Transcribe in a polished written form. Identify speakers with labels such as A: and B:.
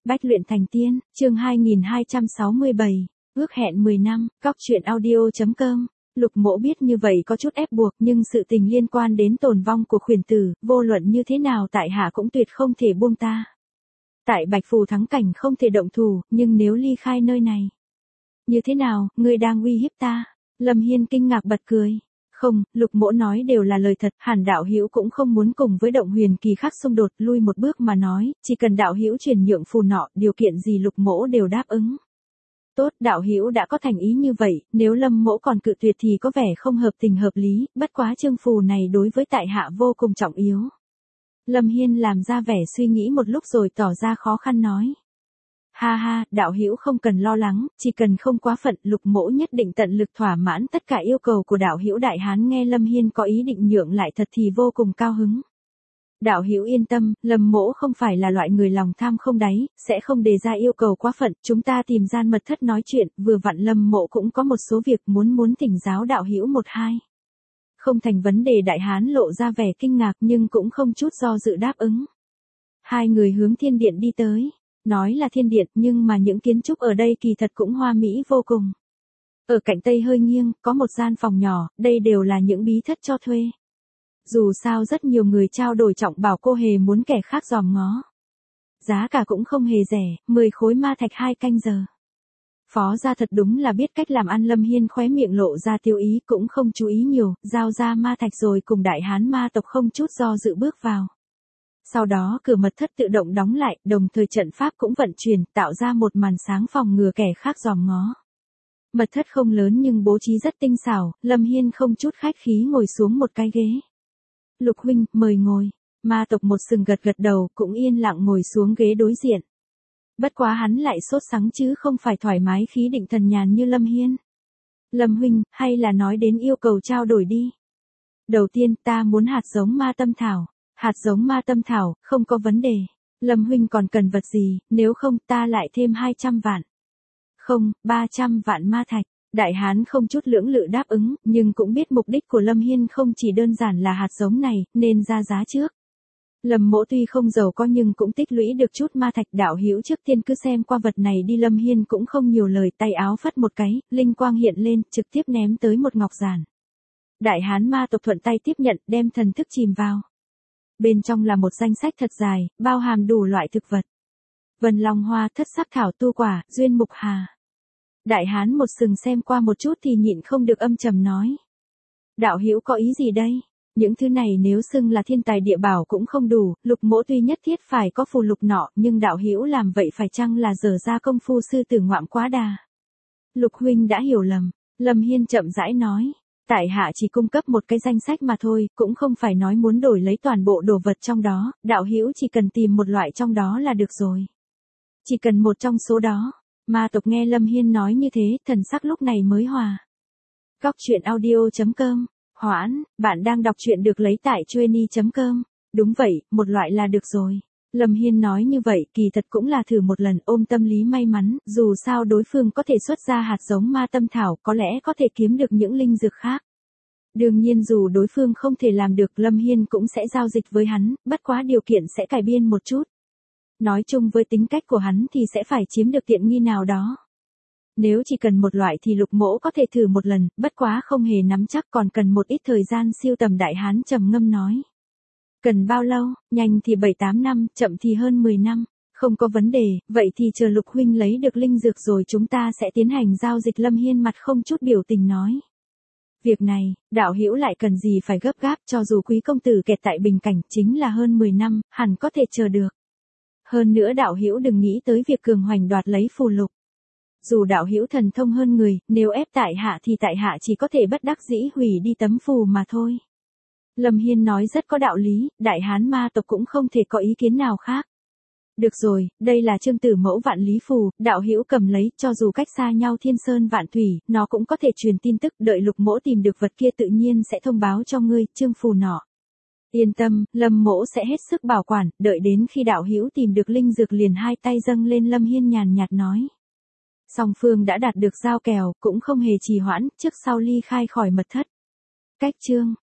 A: Bách luyện thành tiên, chương 2267, ước hẹn 10 năm, cóc truyện audio.com. Lục Mỗ biết như vậy có chút ép buộc, nhưng sự tình liên quan đến tồn vong của khuyển tử, vô luận như thế nào tại hạ cũng tuyệt không thể buông ta. Tại Bạch Phù thắng cảnh không thể động thủ, nhưng nếu ly khai nơi này. Như thế nào, ngươi đang uy hiếp ta? Lâm Hiên kinh ngạc bật cười. Không, Lục Mỗ nói đều là lời thật, hẳn đạo hữu cũng không muốn cùng với Động Huyền Kỳ khác xung đột, lui một bước mà nói, chỉ cần đạo hữu chuyển nhượng phù nọ, điều kiện gì Lục Mỗ đều đáp ứng. Tốt, đạo hữu đã có thành ý như vậy, nếu Lâm Mỗ còn cự tuyệt thì có vẻ không hợp tình hợp lý, bất quá chương phù này đối với tại hạ vô cùng trọng yếu. Lâm Hiên làm ra vẻ suy nghĩ một lúc rồi tỏ ra khó khăn nói. Ha ha, đạo hữu không cần lo lắng, chỉ cần không quá phận, Lục Mỗ nhất định tận lực thỏa mãn tất cả yêu cầu của đạo hữu. Đại hán nghe Lâm Hiên có ý định nhượng lại thật thì vô cùng cao hứng. Đạo hữu yên tâm, Lâm Mỗ không phải là loại người lòng tham không đáy, sẽ không đề ra yêu cầu quá phận, chúng ta tìm gian mật thất nói chuyện, vừa vặn Lâm Mỗ cũng có một số việc muốn thỉnh giáo đạo hữu một hai. Không thành vấn đề. Đại hán lộ ra vẻ kinh ngạc nhưng cũng không chút do dự đáp ứng. Hai người hướng thiên điện đi tới. Nói là thiên điện nhưng mà những kiến trúc ở đây kỳ thật cũng hoa mỹ vô cùng. Ở cạnh tây hơi nghiêng, có một gian phòng nhỏ, đây đều là những bí thất cho thuê. Dù sao rất nhiều người trao đổi trọng bảo cô hề muốn kẻ khác dòm ngó. Giá cả cũng không hề rẻ, 10 khối ma thạch 2 canh giờ. Phó gia thật đúng là biết cách làm ăn. Lâm Hiên khóe miệng lộ ra tiêu ý, cũng không chú ý nhiều, giao ra ma thạch rồi cùng đại hán ma tộc không chút do dự bước vào. Sau đó cửa mật thất tự động đóng lại, đồng thời trận pháp cũng vận chuyển, tạo ra một màn sáng phòng ngừa kẻ khác dòm ngó. Mật thất không lớn nhưng bố trí rất tinh xảo, Lâm Hiên không chút khách khí ngồi xuống một cái ghế. Lục huynh, mời ngồi. Ma tộc một sừng gật gật đầu, cũng yên lặng ngồi xuống ghế đối diện. Bất quá hắn lại sốt sắng chứ không phải thoải mái khí định thần nhàn như Lâm Hiên. Lâm huynh, hay là nói đến yêu cầu trao đổi đi. Đầu tiên ta muốn hạt giống ma tâm thảo. Hạt giống ma tâm thảo, không có vấn đề. Lâm huynh còn cần vật gì, nếu không ta lại thêm 200 vạn. Không, 300 vạn ma thạch. Đại hán không chút lưỡng lự đáp ứng, nhưng cũng biết mục đích của Lâm Hiên không chỉ đơn giản là hạt giống này, nên ra giá trước. Lâm Mỗ tuy không giàu có nhưng cũng tích lũy được chút ma thạch. Đạo hữu trước tiên cứ xem qua vật này đi. Lâm Hiên cũng không nhiều lời, tay áo phất một cái, linh quang hiện lên, trực tiếp ném tới một ngọc giản. Đại hán ma tộc thuận tay tiếp nhận, đem thần thức chìm vào. Bên trong là một danh sách thật dài, bao hàm đủ loại thực vật. Vân long hoa, thất sắc thảo, tu quả, duyên mục hà. Đại hán một sừng xem qua một chút thì nhịn không được âm trầm nói. Đạo hữu có ý gì đây? Những thứ này nếu xưng là thiên tài địa bảo cũng không đủ, Lục Mỗ tuy nhất thiết phải có phù lục nọ, nhưng đạo hữu làm vậy phải chăng là dở ra công phu sư tử ngoạm quá đà? Lục huynh đã hiểu lầm, Lâm Hiên chậm rãi nói. Tại hạ chỉ cung cấp một cái danh sách mà thôi, cũng không phải nói muốn đổi lấy toàn bộ đồ vật trong đó, đạo hữu chỉ cần tìm một loại trong đó là được rồi. Chỉ cần một trong số đó. Ma tộc nghe Lâm Hiên nói như thế, thần sắc lúc này mới hòa. Cóc truyện audio.com. Hoãn, bạn đang đọc truyện được lấy tại chueny.com. Đúng vậy, một loại là được rồi. Lâm Hiên nói như vậy kỳ thật cũng là thử một lần, ôm tâm lý may mắn, dù sao đối phương có thể xuất ra hạt giống ma tâm thảo, có lẽ có thể kiếm được những linh dược khác. Đương nhiên dù đối phương không thể làm được, Lâm Hiên cũng sẽ giao dịch với hắn, bất quá điều kiện sẽ cải biên một chút. Nói chung với tính cách của hắn thì sẽ phải chiếm được tiện nghi nào đó. Nếu chỉ cần một loại thì Lục Mỗ có thể thử một lần, bất quá không hề nắm chắc, còn cần một ít thời gian siêu tầm. Đại hán trầm ngâm nói. Cần bao lâu? Nhanh thì 7-8 năm, chậm thì hơn 10 năm. Không có vấn đề, vậy thì chờ Lục huynh lấy được linh dược rồi chúng ta sẽ tiến hành giao dịch. Lâm Hiên mặt không chút biểu tình nói. Việc này, đạo hữu lại cần gì phải gấp gáp, cho dù quý công tử kẹt tại bình cảnh chính là hơn 10 năm, hẳn có thể chờ được. Hơn nữa đạo hữu đừng nghĩ tới việc cường hoành đoạt lấy phù lục. Dù đạo hữu thần thông hơn người, nếu ép tại hạ thì tại hạ chỉ có thể bất đắc dĩ hủy đi tấm phù mà thôi. Lâm Hiên nói rất có đạo lý, đại hán ma tộc cũng không thể có ý kiến nào khác. Được rồi, đây là chương tử mẫu vạn lý phù, đạo hữu cầm lấy, cho dù cách xa nhau thiên sơn vạn thủy, nó cũng có thể truyền tin tức, đợi Lục Mỗ tìm được vật kia tự nhiên sẽ thông báo cho ngươi, chương phù nọ. Yên tâm, Lâm Mỗ sẽ hết sức bảo quản, đợi đến khi đạo hữu tìm được linh dược liền hai tay dâng lên. Lâm Hiên nhàn nhạt nói. Song phương đã đạt được giao kèo, cũng không hề trì hoãn, trước sau ly khai khỏi mật thất. Cách chương